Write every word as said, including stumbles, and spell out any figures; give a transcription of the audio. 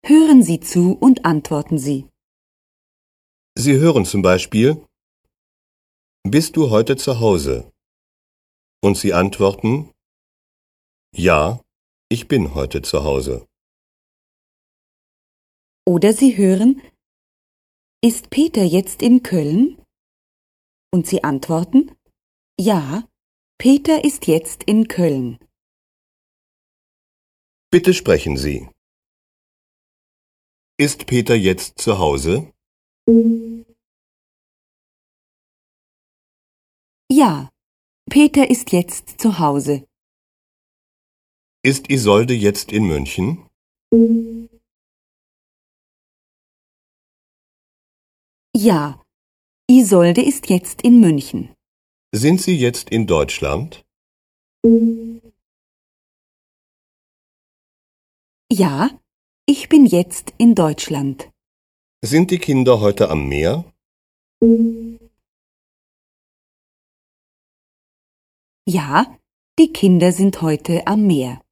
Hören Sie zu und antworten Sie. Sie hören zum Beispiel: Bist du heute zu Hause? Und Sie antworten: Ja, ich bin heute zu Hause. Oder Sie hören: Ist Peter jetzt in Köln? Und Sie antworten: Ja, Peter ist jetzt in Köln. Bitte sprechen Sie. Ist Peter jetzt zu Hause? Ja, Peter ist jetzt zu Hause. Ist Isolde jetzt in München? Ja, Isolde ist jetzt in München. Sind Sie jetzt in Deutschland? Ja, ich bin jetzt in Deutschland. Sind die Kinder heute am Meer? Ja, die Kinder sind heute am Meer.